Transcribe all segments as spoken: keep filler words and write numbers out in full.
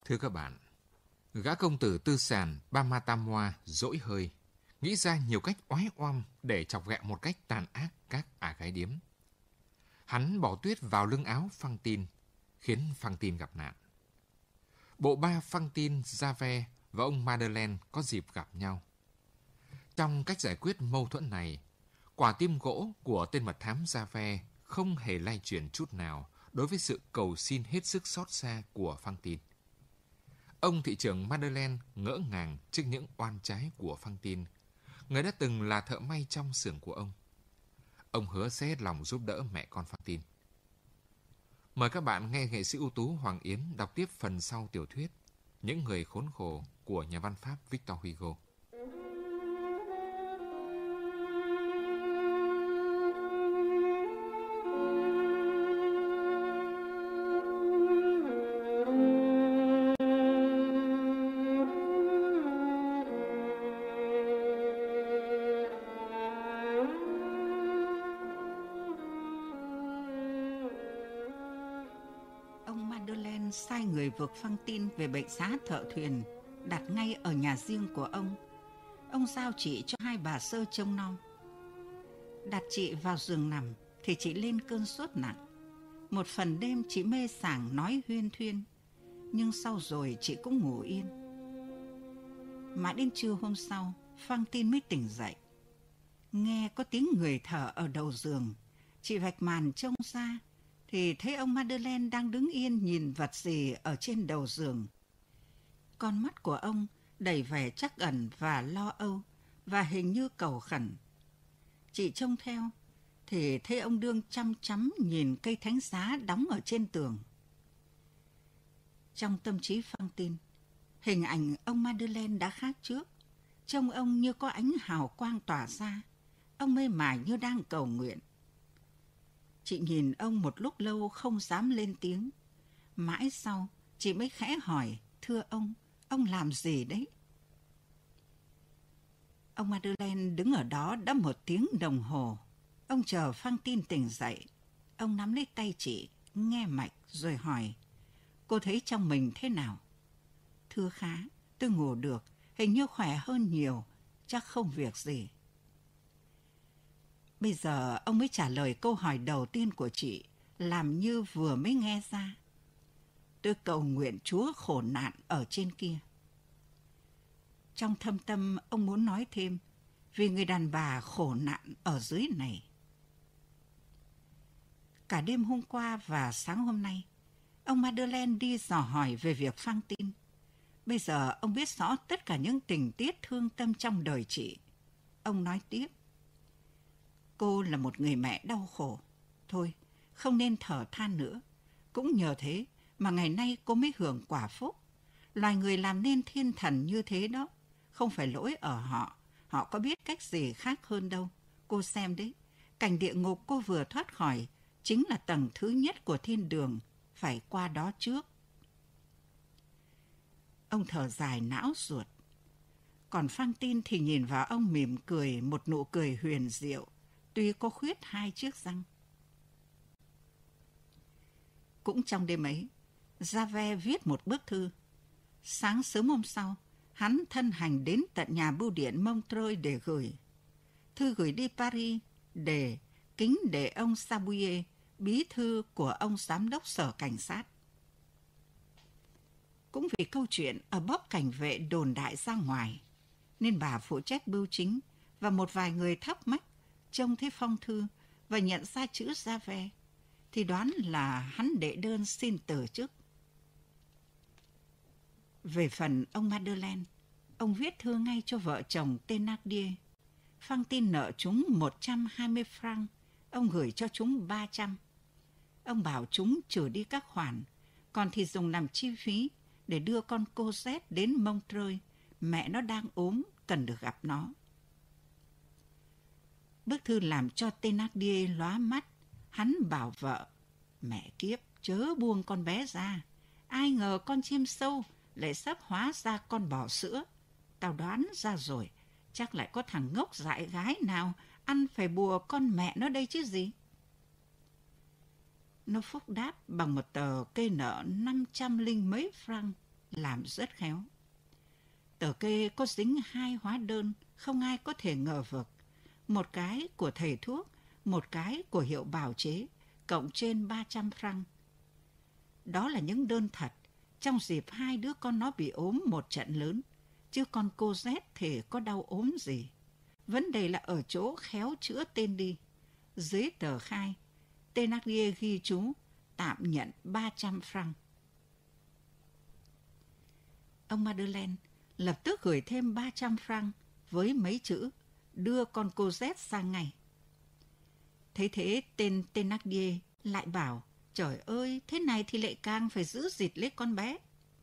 Thưa các bạn, gã công tử tư sản Bamatamwa dỗi hơi, nghĩ ra nhiều cách oái oăm để chọc ghẹo một cách tàn ác các ả gái điếm. Hắn bỏ tuyết vào lưng áo Phăng Tin, khiến Phăng Tin gặp nạn. Bộ ba Phăng Tin, Jave và ông Madeleine có dịp gặp nhau. Trong cách giải quyết mâu thuẫn này, quả tim gỗ của tên mật thám Jave không hề lay chuyển chút nào đối với sự cầu xin hết sức xót xa của Phăng Tin. Ông thị trưởng Madeleine ngỡ ngàng trước những oan trái của Phăng Tin, người đã từng là thợ may trong xưởng của ông. Ông hứa sẽ hết lòng giúp đỡ mẹ con Phăng Tin. Mời các bạn nghe nghệ sĩ ưu tú Hoàng Yến đọc tiếp phần sau tiểu thuyết Những người khốn khổ của nhà văn Pháp Victor Hugo. Sai người vực Phăng Tin về bệnh xá thợ thuyền đặt ngay ở nhà riêng của ông. Ông giao chị cho hai bà sơ trông nom. Đặt chị vào giường nằm thì chị lên cơn sốt nặng. Một phần đêm chị mê sảng nói huyên thuyên, nhưng sau rồi chị cũng ngủ yên. Mãi đến trưa hôm sau, Phăng Tin mới tỉnh dậy. Nghe có tiếng người thở ở đầu giường, chị vạch màn trông ra thì thấy ông Madeleine đang đứng yên nhìn vật gì ở trên đầu giường. Con mắt của ông đầy vẻ trắc ẩn và lo âu, và hình như cầu khẩn. Chị trông theo thì thấy ông đương chăm chăm nhìn cây thánh giá đóng ở trên tường. Trong tâm trí Phăng Tin, hình ảnh ông Madeleine đã khác trước. Trông ông như có ánh hào quang tỏa ra, ông mê mải như đang cầu nguyện. Chị nhìn ông một lúc lâu không dám lên tiếng. Mãi sau, chị mới khẽ hỏi, thưa ông, ông làm gì đấy? Ông Madeleine đứng ở đó đã một tiếng đồng hồ. Ông chờ Phăng Tin tỉnh dậy. Ông nắm lấy tay chị, nghe mạch rồi hỏi, cô thấy trong mình thế nào? Thưa khá, tôi ngủ được, hình như khỏe hơn nhiều, chắc không việc gì. Bây giờ ông mới trả lời câu hỏi đầu tiên của chị, làm như vừa mới nghe ra. Tôi cầu nguyện Chúa khổ nạn ở trên kia. Trong thâm tâm ông muốn nói thêm, vì người đàn bà khổ nạn ở dưới này. Cả đêm hôm qua và sáng hôm nay, ông Madeleine đi dò hỏi về việc Phăng Tin. Bây giờ ông biết rõ tất cả những tình tiết thương tâm trong đời chị. Ông nói tiếp, cô là một người mẹ đau khổ. Thôi, không nên thở than nữa. Cũng nhờ thế mà ngày nay cô mới hưởng quả phúc. Loài người làm nên thiên thần như thế đó. Không phải lỗi ở họ. Họ có biết cách gì khác hơn đâu. Cô xem đấy, cảnh địa ngục cô vừa thoát khỏi chính là tầng thứ nhất của thiên đường. Phải qua đó trước. Ông thở dài não ruột. Còn Phăng Tin thì nhìn vào ông mỉm cười một nụ cười huyền diệu, tuy có khuyết hai chiếc răng. Cũng trong đêm ấy, Jave viết một bức thư. Sáng sớm hôm sau, hắn thân hành đến tận nhà bưu điện Montreuil để gửi. Thư gửi đi Paris để kính để ông Sabouye, bí thư của ông giám đốc sở cảnh sát. Cũng vì câu chuyện ở bóp cảnh vệ đồn đại ra ngoài, nên bà phụ trách bưu chính và một vài người thắc mắc trông thấy phong thư và nhận ra chữ Jave, thì đoán là hắn đệ đơn xin từ chức. Về phần ông Madeleine, ông viết thư ngay cho vợ chồng Thénardier. Phăng Tin nợ chúng một trăm hai mươi franc, ông gửi cho chúng ba trăm. Ông bảo chúng trừ đi các khoản, còn thì dùng làm chi phí để đưa con Cosette đến Montreuil. Mẹ nó đang ốm, cần được gặp nó. Bức thư làm cho Thénardier lóa mắt. Hắn bảo vợ, mẹ kiếp, chớ buông con bé ra. Ai ngờ con chim sâu lại sắp hóa ra con bò sữa. Tao đoán ra rồi, chắc lại có thằng ngốc dại gái nào ăn phải bùa con mẹ nó đây chứ gì. Nó phúc đáp bằng một tờ cây nợ năm trăm linh mấy franc, làm rất khéo. Tờ kê có dính hai hóa đơn không ai có thể ngờ vực. Một cái của thầy thuốc, một cái của hiệu bào chế, cộng trên ba trăm franc. Đó là những đơn thật, trong dịp hai đứa con nó bị ốm một trận lớn, chứ con cô Z thì có đau ốm gì. Vấn đề là ở chỗ khéo chữa tên đi. Dưới tờ khai, Thénardier ghi chú tạm nhận ba trăm franc. Ông Madeleine lập tức gửi thêm ba trăm franc với mấy chữ đưa con cô Z sang ngay. Thấy thế, tên Thénardier lại bảo, trời ơi, thế này thì lại càng phải giữ gìn lấy con bé.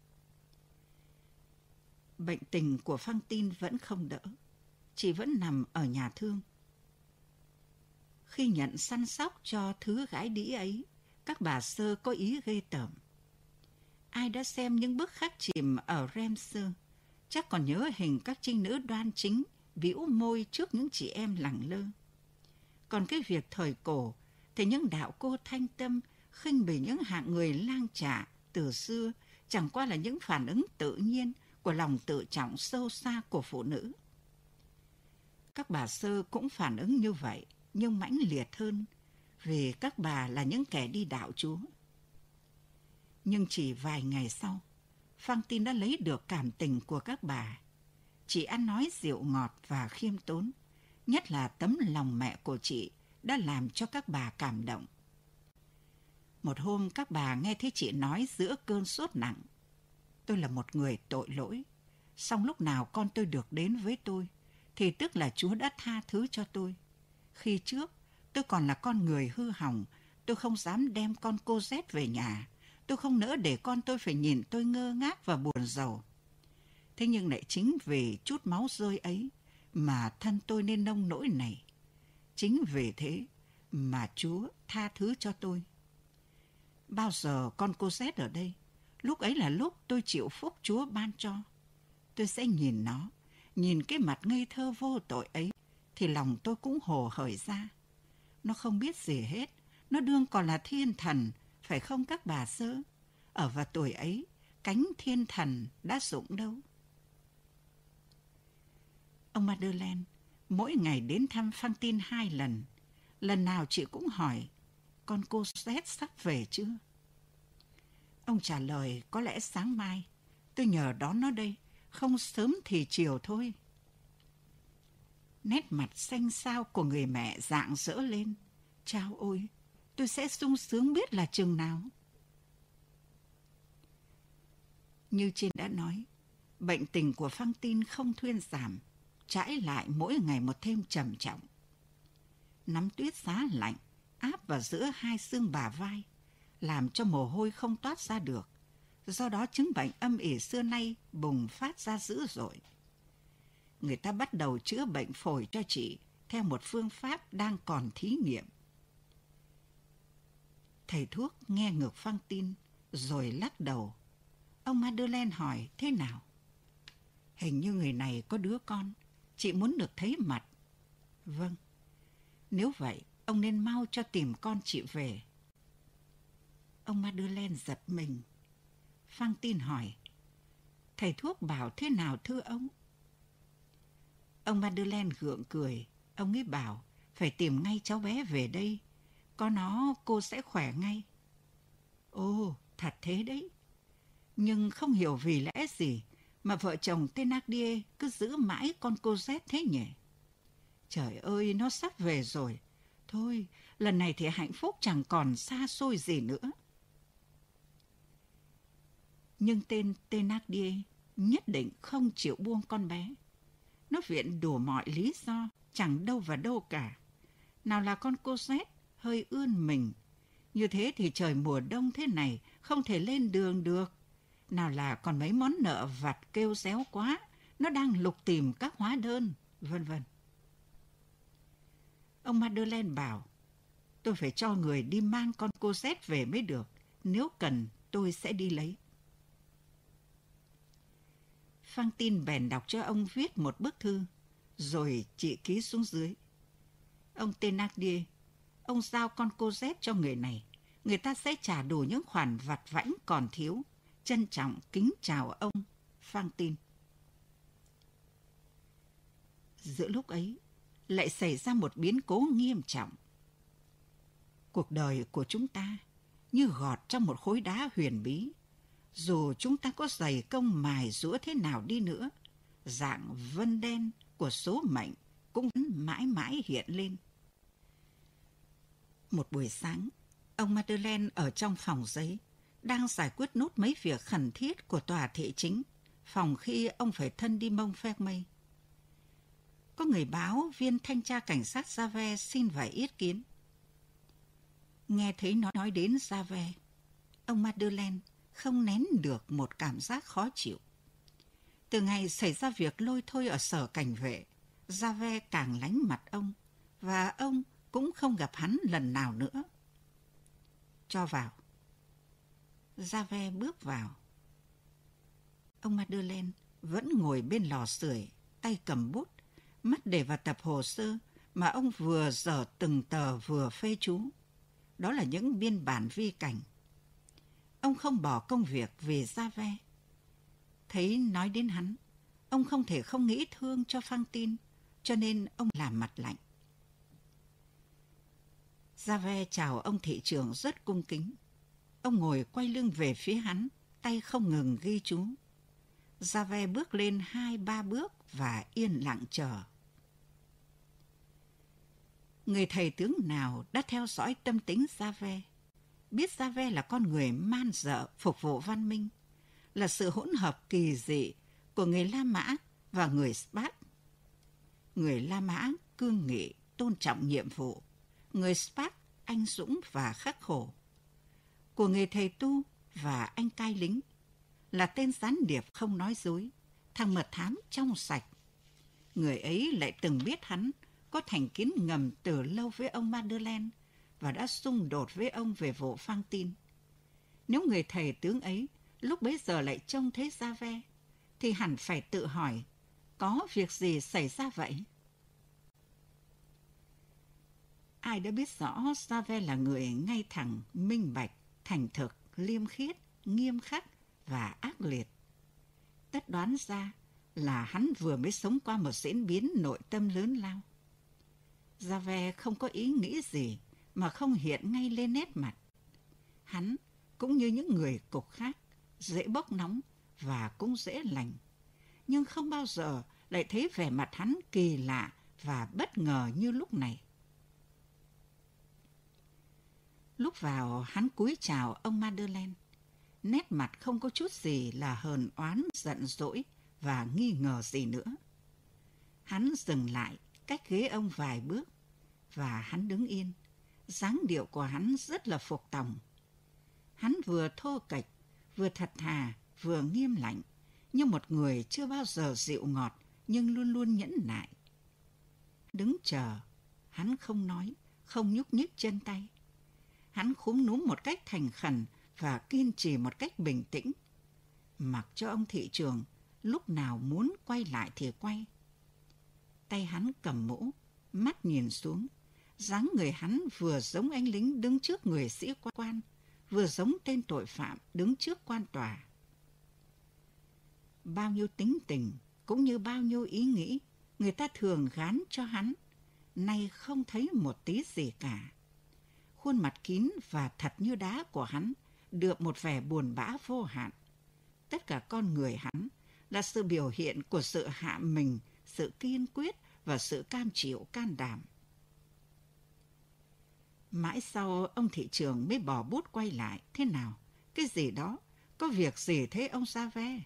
Bệnh tình của Fantine vẫn không đỡ, chị vẫn nằm ở nhà thương. Khi nhận săn sóc cho thứ gái đĩ ấy, các bà sơ có ý ghê tởm. Ai đã xem những bức khắc chìm ở Reims chắc còn nhớ hình các trinh nữ đoan chính bĩu môi trước những chị em lẳng lơ. Còn cái việc thời cổ thì những đạo cô thanh tâm khinh bỉ những hạng người lang trả từ xưa chẳng qua là những phản ứng tự nhiên của lòng tự trọng sâu xa của phụ nữ. Các bà sơ cũng phản ứng như vậy, nhưng mãnh liệt hơn, vì các bà là những kẻ đi đạo Chúa. Nhưng chỉ vài ngày sau, Fantine đã lấy được cảm tình của các bà. Chị ăn nói dịu ngọt và khiêm tốn, nhất là tấm lòng mẹ của chị đã làm cho các bà cảm động. Một hôm các bà nghe thấy chị nói giữa cơn sốt nặng, tôi là một người tội lỗi, song lúc nào con tôi được đến với tôi, thì tức là Chúa đã tha thứ cho tôi. Khi trước, tôi còn là con người hư hỏng, tôi không dám đem con cô Z về nhà, tôi không nỡ để con tôi phải nhìn tôi ngơ ngác và buồn rầu. Thế nhưng lại chính vì chút máu rơi ấy mà thân tôi nên nông nỗi này. Chính vì thế mà Chúa tha thứ cho tôi. Bao giờ con cô Z ở đây, lúc ấy là lúc tôi chịu phúc Chúa ban cho. Tôi sẽ nhìn nó, nhìn cái mặt ngây thơ vô tội ấy, thì lòng tôi cũng hồ hởi ra. Nó không biết gì hết, nó đương còn là thiên thần, phải không các bà sơ? Ở vào tuổi ấy, cánh thiên thần đã rụng đâu. Ông Madeleine mỗi ngày đến thăm Fantine hai lần. Lần nào chị cũng hỏi, con cô Z sắp về chưa? Ông trả lời, có lẽ sáng mai. Tôi nhờ đón nó đây, không sớm thì chiều thôi. Nét mặt xanh xao của người mẹ rạng rỡ lên. Chao ôi, tôi sẽ sung sướng biết là chừng nào. Như trên đã nói, bệnh tình của Fantine không thuyên giảm, trái lại mỗi ngày một thêm trầm trọng. Nắm tuyết giá lạnh áp vào giữa hai xương bả vai, làm cho mồ hôi không toát ra được. Do đó chứng bệnh âm ỉ xưa nay bùng phát ra dữ dội. Người ta bắt đầu chữa bệnh phổi cho chị theo một phương pháp đang còn thí nghiệm. Thầy thuốc nghe ngược Fantine rồi lắc đầu. Ông Madeleine hỏi thế nào? Hình như người này có đứa con, chị muốn được thấy mặt. Vâng, nếu vậy ông nên mau cho tìm con chị về. Ông Madeleine giật mình. Fantine hỏi, thầy thuốc bảo thế nào thưa ông? Ông Madeleine gượng cười. Ông ấy bảo phải tìm ngay cháu bé về đây, có nó cô sẽ khỏe ngay. Ồ, thật thế đấy. Nhưng không hiểu vì lẽ gì mà vợ chồng Thénardier cứ giữ mãi con cô Z thế nhỉ? Trời ơi, nó sắp về rồi. Thôi, lần này thì hạnh phúc chẳng còn xa xôi gì nữa. Nhưng tên Thénardier nhất định không chịu buông con bé. Nó viện đủ mọi lý do, chẳng đâu vào đâu cả. Nào là con cô Z hơi ươn mình. Như thế thì trời mùa đông thế này không thể lên đường được. Nào là còn mấy món nợ vặt kêu réo quá, nó đang lục tìm các hóa đơn, vân vân. Ông Madeleine bảo, tôi phải cho người đi mang con cô Z về mới được. Nếu cần, tôi sẽ đi lấy. Fantine bèn đọc cho ông viết một bức thư, rồi chị ký xuống dưới. Ông Thénardier, ông giao con cô Z cho người này. Người ta sẽ trả đủ những khoản vặt vãnh còn thiếu, trân trọng kính chào ông Phang Tin. Giữa lúc ấy, lại xảy ra một biến cố nghiêm trọng. Cuộc đời của chúng ta như gọt trong một khối đá huyền bí. Dù chúng ta có dày công mài giũa thế nào đi nữa, dạng vân đen của số mệnh cũng mãi mãi hiện lên. Một buổi sáng, ông Madeleine ở trong phòng giấy, đang giải quyết nốt mấy việc khẩn thiết của tòa thị chính, phòng khi ông phải thân đi Montfermeil. Có người báo viên thanh tra cảnh sát Javert xin vài ý kiến. Nghe thấy nó nói đến Javert, ông Madeleine không nén được một cảm giác khó chịu. Từ ngày xảy ra việc lôi thôi ở sở cảnh vệ, Javert càng lánh mặt ông, và ông cũng không gặp hắn lần nào nữa. Cho vào. Javert bước vào. Ông Madeleine vẫn ngồi bên lò sưởi, tay cầm bút, mắt để vào tập hồ sơ mà ông vừa dở từng tờ vừa phê chú. Đó là những biên bản vi cảnh. Ông không bỏ công việc vì Javert. Thấy nói đến hắn, ông không thể không nghĩ thương cho Phang Tin, cho nên ông làm mặt lạnh. Javert chào ông thị trưởng rất cung kính. Ông ngồi quay lưng về phía hắn, tay không ngừng ghi chú. Javert bước lên hai ba bước và yên lặng chờ. Người thầy tướng nào đã theo dõi tâm tính Javert, biết Javert là con người man dợ phục vụ văn minh, là sự hỗn hợp kỳ dị của người La Mã và người Sparta. Người La Mã cương nghị, tôn trọng nhiệm vụ, người Sparta anh dũng và khắc khổ. Của người thầy tu và anh cai lính, là tên gián điệp không nói dối, thằng mật thám trong sạch. Người ấy lại từng biết hắn có thành kiến ngầm từ lâu với ông Madeleine và đã xung đột với ông về vụ Phang Tin. Nếu người thầy tướng ấy lúc bấy giờ lại trông thấy Javert, thì hẳn phải tự hỏi, có việc gì xảy ra vậy? Ai đã biết rõ Javert là người ngay thẳng, minh bạch, thành thực, liêm khiết, nghiêm khắc và ác liệt. Tất đoán ra là hắn vừa mới sống qua một diễn biến nội tâm lớn lao. Javert không có ý nghĩ gì mà không hiện ngay lên nét mặt. Hắn cũng như những người cục khác, dễ bốc nóng và cũng dễ lành. Nhưng không bao giờ lại thấy vẻ mặt hắn kỳ lạ và bất ngờ như lúc này. Lúc vào, hắn cúi chào ông Madeleine. Nét mặt không có chút gì là hờn oán, giận dỗi và nghi ngờ gì nữa. Hắn dừng lại cách ghế ông vài bước và hắn đứng yên. Dáng điệu của hắn rất là phục tòng. Hắn vừa thô kệch, vừa thật thà, vừa nghiêm lạnh, như một người chưa bao giờ dịu ngọt nhưng luôn luôn nhẫn nại. Đứng chờ, hắn không nói, không nhúc nhích chân tay. Hắn khúm núm một cách thành khẩn và kiên trì một cách bình tĩnh, mặc cho ông thị trưởng lúc nào muốn quay lại thì quay. Tay hắn cầm mũ, mắt nhìn xuống, dáng người hắn vừa giống anh lính đứng trước người sĩ quan, vừa giống tên tội phạm đứng trước quan tòa. Bao nhiêu tính tình cũng như bao nhiêu ý nghĩ người ta thường gán cho hắn, nay không thấy một tí gì cả. Khuôn mặt kín và thật như đá của hắn được một vẻ buồn bã vô hạn. Tất cả con người hắn là sự biểu hiện của sự hạ mình, sự kiên quyết và sự cam chịu can đảm. Mãi sau ông thị trưởng mới bỏ bút quay lại. Thế nào? Cái gì đó? Có việc gì thế ông Javert?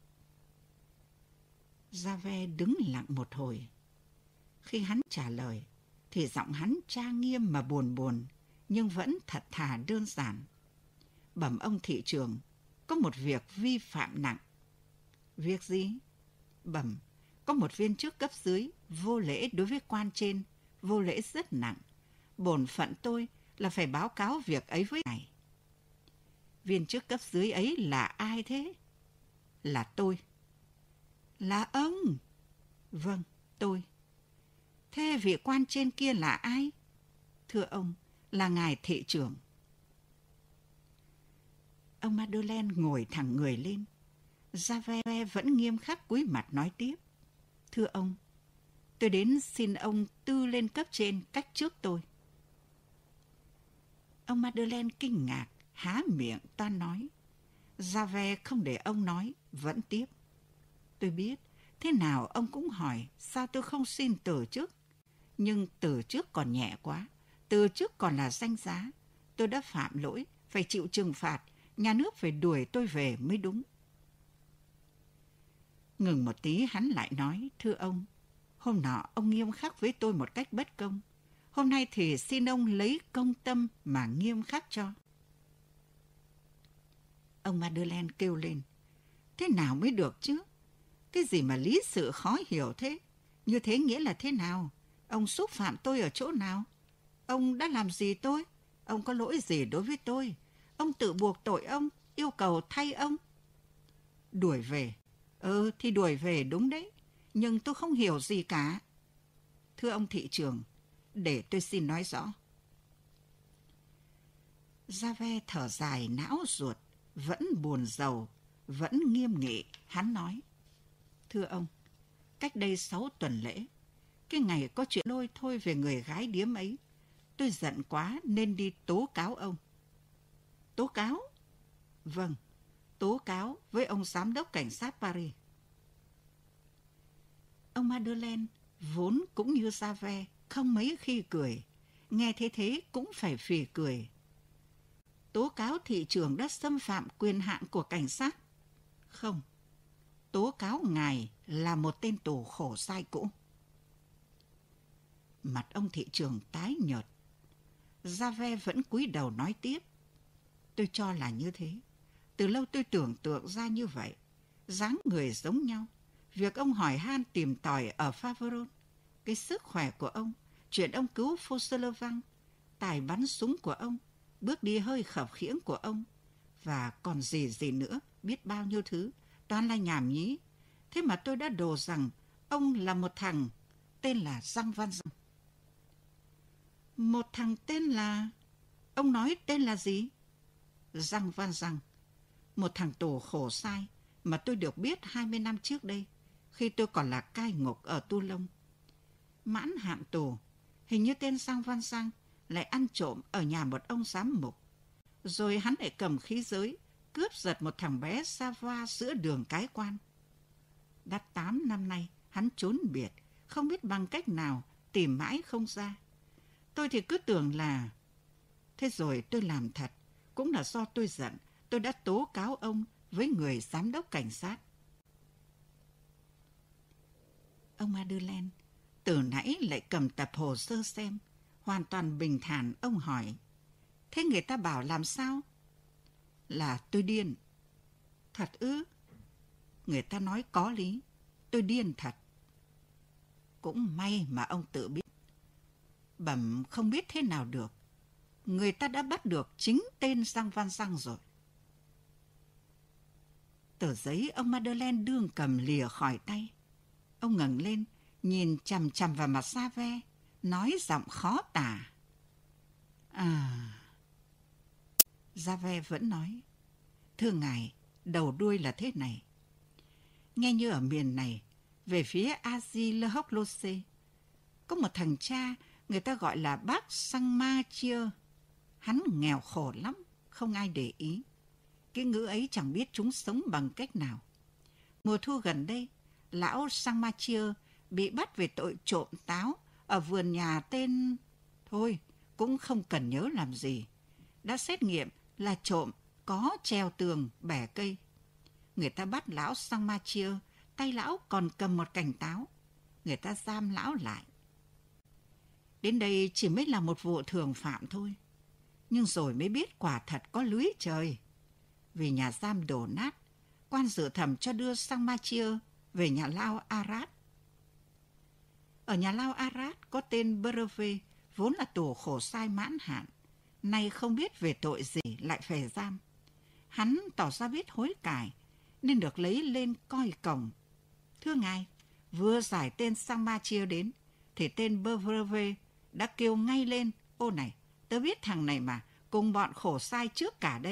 Javert đứng lặng một hồi. Khi hắn trả lời thì giọng hắn trang nghiêm mà buồn buồn, nhưng vẫn thật thà đơn giản. Bẩm ông thị trưởng, có một việc vi phạm nặng. Việc gì? Bẩm, có một viên chức cấp dưới vô lễ đối với quan trên, vô lễ rất nặng. Bổn phận tôi là phải báo cáo việc ấy với ngài. Viên chức cấp dưới ấy là ai thế? Là tôi. Là ông? Vâng, tôi. Thế vị quan trên kia là ai? Thưa ông, là ngài thị trưởng. Ông Madeleine ngồi thẳng người lên. Javert vẫn nghiêm khắc cúi mặt nói tiếp. Thưa ông, tôi đến xin ông tư lên cấp trên cách trước tôi. Ông Madeleine kinh ngạc, há miệng toan nói. Javert không để ông nói, vẫn tiếp. Tôi biết, thế nào ông cũng hỏi sao tôi không xin từ chức. Nhưng từ chức còn nhẹ quá, từ chức còn là danh giá. Tôi đã phạm lỗi, phải chịu trừng phạt, nhà nước phải đuổi tôi về mới đúng. Ngừng một tí hắn lại nói, thưa ông, hôm nọ ông nghiêm khắc với tôi một cách bất công. Hôm nay thì xin ông lấy công tâm mà nghiêm khắc cho. Ông Madeleine kêu lên, thế nào mới được chứ? Cái gì mà lý sự khó hiểu thế? Như thế nghĩa là thế nào? Ông xúc phạm tôi ở chỗ nào? Ông đã làm gì tôi? Ông có lỗi gì đối với tôi? Ông tự buộc tội ông, yêu cầu thay ông. Đuổi về. Ừ thì đuổi về đúng đấy. Nhưng tôi không hiểu gì cả. Thưa ông thị trưởng, để tôi xin nói rõ. Javert thở dài não ruột, vẫn buồn rầu, vẫn nghiêm nghị, hắn nói. Thưa ông, cách đây sáu tuần lễ, cái ngày có chuyện lôi thôi về người gái điếm ấy, tôi giận quá nên đi tố cáo ông. Tố cáo? Vâng, tố cáo với ông giám đốc cảnh sát Paris. Ông Madeleine vốn cũng như Javert, không mấy khi cười, nghe thế thế cũng phải phì cười. Tố cáo thị trưởng đã xâm phạm quyền hạn của cảnh sát? Không, tố cáo ngài là một tên tù khổ sai cũ. Mặt ông thị trưởng tái nhợt. Javert vẫn cúi đầu nói tiếp. Tôi cho là như thế. Từ lâu tôi tưởng tượng ra như vậy. Dáng người giống nhau. Việc ông hỏi han tìm tòi ở Faverolles, cái sức khỏe của ông, chuyện ông cứu Fauchelevent, tài bắn súng của ông, bước đi hơi khập khiễng của ông, và còn gì gì nữa, biết bao nhiêu thứ, toàn là nhảm nhí. Thế mà tôi đã đồ rằng ông là một thằng tên là Jean Valjean. Một thằng tên là... Ông nói tên là gì? Jean Valjean. Một thằng tù khổ sai mà tôi được biết hai mươi năm trước đây, khi tôi còn là cai ngục ở Toulon. Mãn hạn tù, hình như tên Jean Valjean lại ăn trộm ở nhà một ông giám mục. Rồi hắn lại cầm khí giới, cướp giật một thằng bé Savoie giữa đường Cái Quan. Đã tám năm nay, hắn trốn biệt, không biết bằng cách nào, tìm mãi không ra. Tôi thì cứ tưởng là... Thế rồi tôi làm thật, cũng là do tôi giận, tôi đã tố cáo ông với người giám đốc cảnh sát. Ông Madeleine từ nãy lại cầm tập hồ sơ xem, hoàn toàn bình thản. Ông hỏi, thế người ta bảo làm sao? Là tôi điên. Thật ư? Người ta nói có lý, tôi điên thật. Cũng may mà ông tự biết. Bẩm không biết thế nào được. Người ta đã bắt được chính tên Jean Valjean rồi. Tờ giấy ông Madeleine đương cầm lìa khỏi tay. Ông ngẩng lên, nhìn chằm chằm vào mặt Javert, nói giọng khó tả. À... Javert vẫn nói, thưa ngài, đầu đuôi là thế này. Nghe như ở miền này, về phía Azy-le-Hocq-Losé, có một thằng cha, người ta gọi là bác Saint-Mathieu. Hắn nghèo khổ lắm, không ai để ý. Cái ngữ ấy chẳng biết chúng sống bằng cách nào. Mùa thu gần đây, lão Saint-Mathieu bị bắt về tội trộm táo ở vườn nhà tên... Thôi, cũng không cần nhớ làm gì. Đã xét nghiệm là trộm, có treo tường, bẻ cây. Người ta bắt lão Saint-Mathieu, tay lão còn cầm một cành táo. Người ta giam lão lại. Đến đây chỉ mới là một vụ thường phạm thôi. Nhưng rồi mới biết quả thật có lưới trời. Vì nhà giam đổ nát, quan dự thẩm cho đưa Saint-Mathieu về nhà lao Arras. Ở nhà lao Arras có tên Brevet, vốn là tù khổ sai mãn hạn. Nay không biết về tội gì lại phải giam. Hắn tỏ ra biết hối cải, nên được lấy lên coi cổng. Thưa ngài, vừa giải tên Saint-Mathieu đến, thì tên Brevet đã kêu ngay lên, ô này, tớ biết thằng này mà, cùng bọn khổ sai trước cả đây,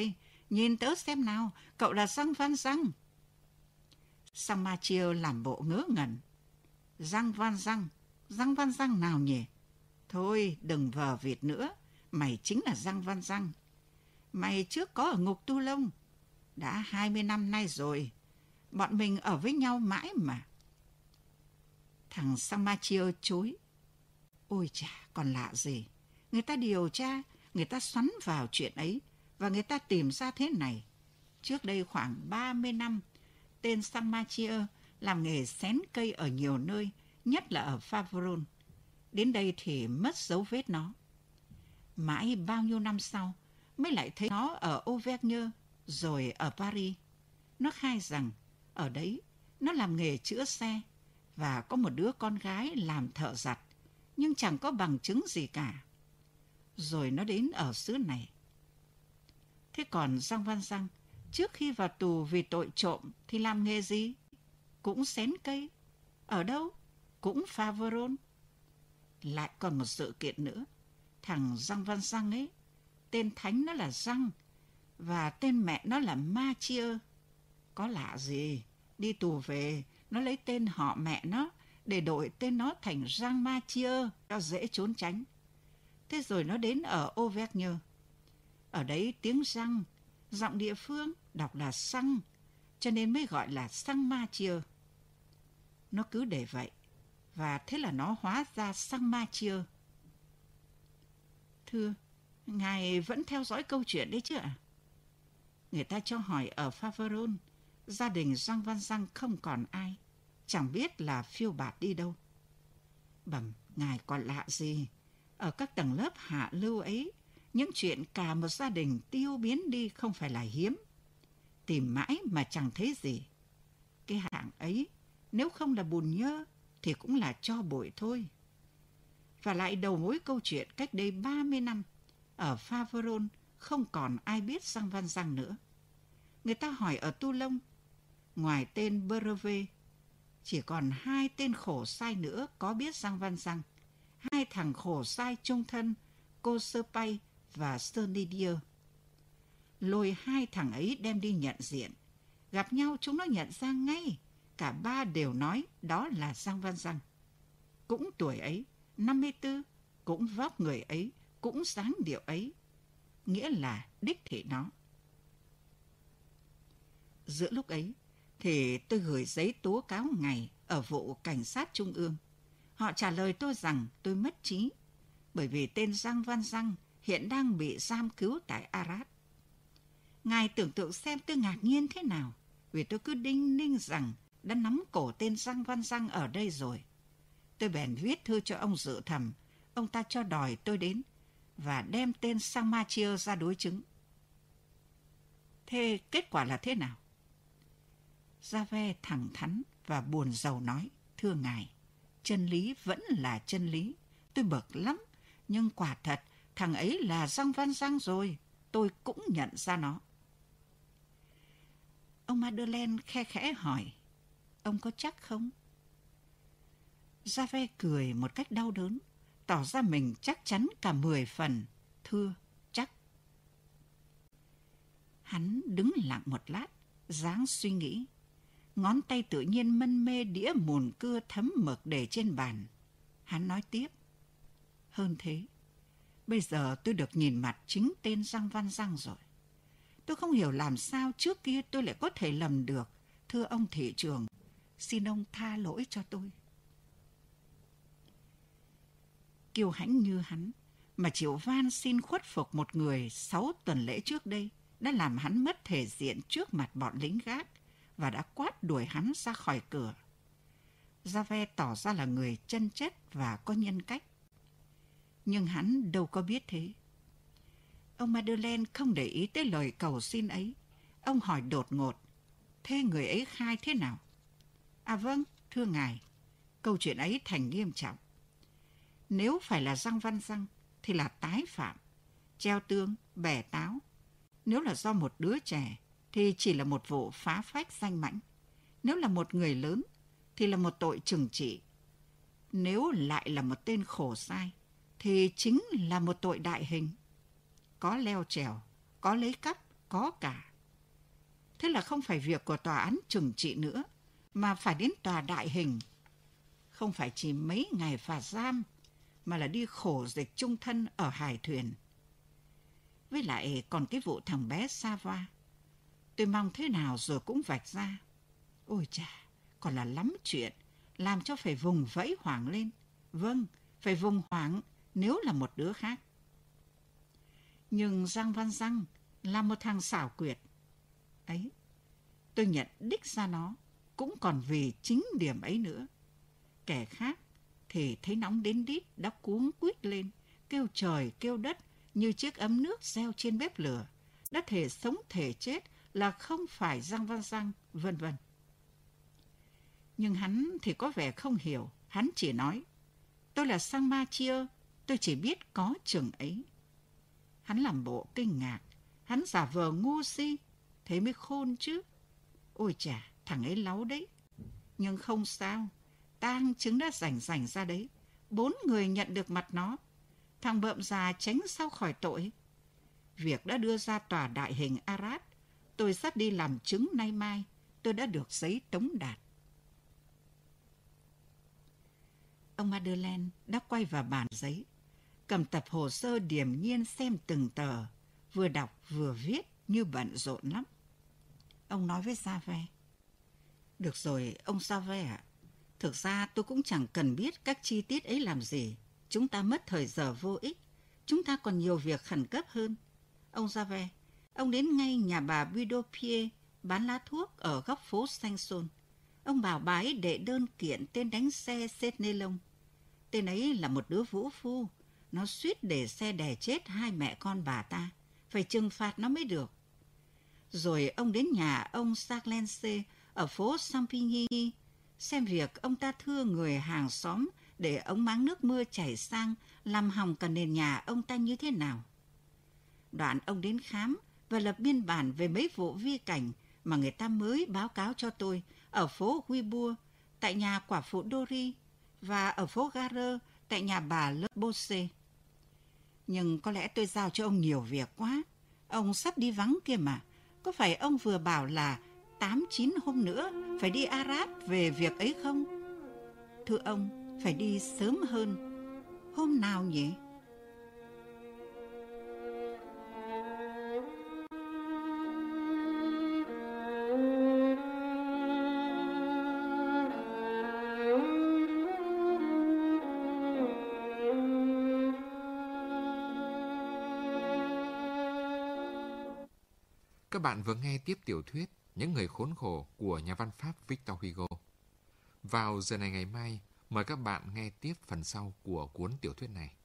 Nhìn tớ xem nào, cậu là Giang Van Giang. Sang Mathieu làm bộ ngớ ngẩn. Giang Van Giang, Giang Van Giang nào nhỉ? Thôi, đừng vờ vịt nữa, mày chính là Giang Van Giang. Mày trước có ở ngục Tu Lông. Đã hai mươi năm nay rồi, bọn mình ở với nhau mãi mà. Thằng Sang Mathieu chối. Ôi chà, còn lạ gì. Người ta điều tra, người ta xoắn vào chuyện ấy, và người ta tìm ra thế này. Trước đây khoảng ba mươi năm, tên Sang Mathieu làm nghề xén cây ở nhiều nơi, nhất là ở Faverolles. Đến đây thì mất dấu vết nó. Mãi bao nhiêu năm sau mới lại thấy nó ở Auvergne, rồi ở Paris. Nó khai rằng ở đấy nó làm nghề chữa xe và có một đứa con gái làm thợ giặt, nhưng chẳng có bằng chứng gì cả. Rồi nó đến ở xứ này. Thế còn Giang Van Giang, trước khi vào tù vì tội trộm thì làm nghề gì? Cũng xén cây. Ở đâu? Cũng Faverolles. Lại còn một sự kiện nữa. Thằng Giang Van Giang ấy, tên thánh nó là Giang, và tên mẹ nó là Mathieu. Có lạ gì, đi tù về, nó lấy tên họ mẹ nó để đổi tên nó thành Jean Mathieu cho dễ trốn tránh. Thế rồi nó đến ở Auvergne. Ở đấy tiếng Giang, giọng địa phương đọc là Sang, cho nên mới gọi là Sang Mathieu. Nó cứ để vậy, và thế là nó hóa ra Sang Mathieu. Thưa, ngài vẫn theo dõi câu chuyện đấy chứ ạ? Người ta cho hỏi ở Faverolles, gia đình Giang Van Giang không còn ai, chẳng biết là phiêu bạt đi đâu. Bẩm, ngài còn lạ gì? Ở các tầng lớp hạ lưu ấy, những chuyện cả một gia đình tiêu biến đi không phải là hiếm. Tìm mãi mà chẳng thấy gì. Cái hạng ấy, nếu không là bùn nhơ, thì cũng là tro bụi thôi. Và lại đầu mối câu chuyện cách đây ba mươi năm, ở Faverolles không còn ai biết Giang Van Giang nữa. Người ta hỏi ở Tu Lông, ngoài tên Brevet, chỉ còn hai tên khổ sai nữa có biết Giang Van Giang. Hai thằng khổ sai chung thân, cô Sơ Pay và Sơ Nidier. Lôi hai thằng ấy đem đi nhận diện. Gặp nhau chúng nó nhận ra ngay. Cả ba đều nói đó là Giang Van Giang. Cũng tuổi ấy, năm mươi tư, cũng vóc người ấy, cũng dáng điệu ấy. Nghĩa là đích thị nó. Giữa lúc ấy, thì tôi gửi giấy tố cáo ngày ở vụ cảnh sát trung ương. Họ trả lời tôi rằng tôi mất trí, bởi vì tên Giang Van Giang hiện đang bị giam cứu tại Arras. Ngài tưởng tượng xem tôi ngạc nhiên thế nào, vì tôi cứ đinh ninh rằng đã nắm cổ tên Giang Van Giang ở đây rồi. Tôi bèn viết thư cho ông dự thẩm, ông ta cho đòi tôi đến và đem tên Sang Mathieu ra đối chứng. Thế kết quả là thế nào? Javert thẳng thắn và buồn rầu nói, thưa ngài, chân lý vẫn là chân lý. Tôi bực lắm, nhưng quả thật thằng ấy là Giang Van Giang rồi, tôi cũng nhận ra nó. Ông Madeleine khe khẽ hỏi, ông có chắc không? Javert cười một cách đau đớn, tỏ ra mình chắc chắn cả mười phần, thưa, chắc. Hắn đứng lặng một lát, dáng suy nghĩ. Ngón tay tự nhiên mân mê đĩa mùn cưa thấm mực để trên bàn. Hắn nói tiếp. Hơn thế, bây giờ tôi được nhìn mặt chính tên Giang Van Giang rồi. Tôi không hiểu làm sao trước kia tôi lại có thể lầm được. Thưa ông thị trưởng, xin ông tha lỗi cho tôi. Kiêu hãnh như hắn, mà chịu van xin khuất phục một người sáu tuần lễ trước đây, đã làm hắn mất thể diện trước mặt bọn lính gác và đã quát đuổi hắn ra khỏi cửa. Javert tỏ ra là người chân chất và có nhân cách. Nhưng hắn đâu có biết thế. Ông Madeleine không để ý tới lời cầu xin ấy. Ông hỏi đột ngột, thế người ấy khai thế nào? À vâng, thưa ngài, câu chuyện ấy thành nghiêm trọng. Nếu phải là Giang Van Giang thì là tái phạm, treo tương, bẻ táo. Nếu là do một đứa trẻ thì chỉ là một vụ phá phách danh mãnh. Nếu là một người lớn thì là một tội trừng trị. Nếu lại là một tên khổ sai thì chính là một tội đại hình. Có leo trèo, có lấy cắp, có cả. Thế là không phải việc của tòa án trừng trị nữa, mà phải đến tòa đại hình. Không phải chỉ mấy ngày phạt giam, mà là đi khổ dịch chung thân ở hải thuyền. Với lại còn cái vụ thằng bé Sava, tôi mong thế nào rồi cũng vạch ra. Ôi chà, còn là lắm chuyện, làm cho phải vùng vẫy hoảng lên. Vâng, phải vùng hoảng nếu là một đứa khác. Nhưng Giang Văn Giang là một thằng xảo quyệt. Ấy, tôi nhận đích ra nó, cũng còn vì chính điểm ấy nữa. Kẻ khác thì thấy nóng đến đít đã cuống quýt lên, kêu trời kêu đất như chiếc ấm nước reo trên bếp lửa. Đã thể sống thể chết là không phải Giang Văn Giang, vân vân. Nhưng hắn thì có vẻ không hiểu, hắn chỉ nói, tôi là Sang Ma Chia, tôi chỉ biết có chừng ấy. Hắn làm bộ kinh ngạc, hắn giả vờ ngu si, thế mới khôn chứ. Ôi chà, thằng ấy láu đấy. Nhưng không sao, tang chứng đã rảnh rảnh ra đấy. Bốn người nhận được mặt nó. Thằng bợm già tránh sao khỏi tội. Việc đã đưa ra tòa đại hình Arad. Tôi sắp đi làm chứng nay mai. Tôi đã được giấy tống đạt. Ông Madeleine đã quay vào bàn giấy, cầm tập hồ sơ điềm nhiên xem từng tờ, vừa đọc vừa viết như bận rộn lắm. Ông nói với Javert, được rồi, ông Javert ạ. Thực ra tôi cũng chẳng cần biết các chi tiết ấy làm gì. Chúng ta mất thời giờ vô ích. Chúng ta còn nhiều việc khẩn cấp hơn. Ông Javert, ông đến ngay nhà bà Budopier bán lá thuốc ở góc phố Saint-Saul. Ông bảo bà ấy đệ đơn kiện tên đánh xe Sét-Nê-Lông. Tên ấy là một đứa vũ phu. Nó suýt để xe đè chết hai mẹ con bà ta. Phải trừng phạt nó mới được. Rồi ông đến nhà ông Sarlense ở phố Sampigny, xem việc ông ta thưa người hàng xóm để ống máng nước mưa chảy sang làm hỏng cả nền nhà ông ta như thế nào. Đoạn ông đến khám và lập biên bản về mấy vụ vi cảnh mà người ta mới báo cáo cho tôi ở phố Guibourg, tại nhà quả phụ Dory, và ở phố Gare, tại nhà bà Le Bosse. Nhưng có lẽ tôi giao cho ông nhiều việc quá. Ông sắp đi vắng kia mà. Có phải ông vừa bảo là tám chín hôm nữa phải đi Arad về việc ấy không? Thưa ông, phải đi sớm hơn. Hôm nào nhỉ? Các bạn vừa nghe tiếp tiểu thuyết Những người khốn khổ của nhà văn Pháp Victor Hugo. Vào giờ này ngày mai, mời các bạn nghe tiếp phần sau của cuốn tiểu thuyết này.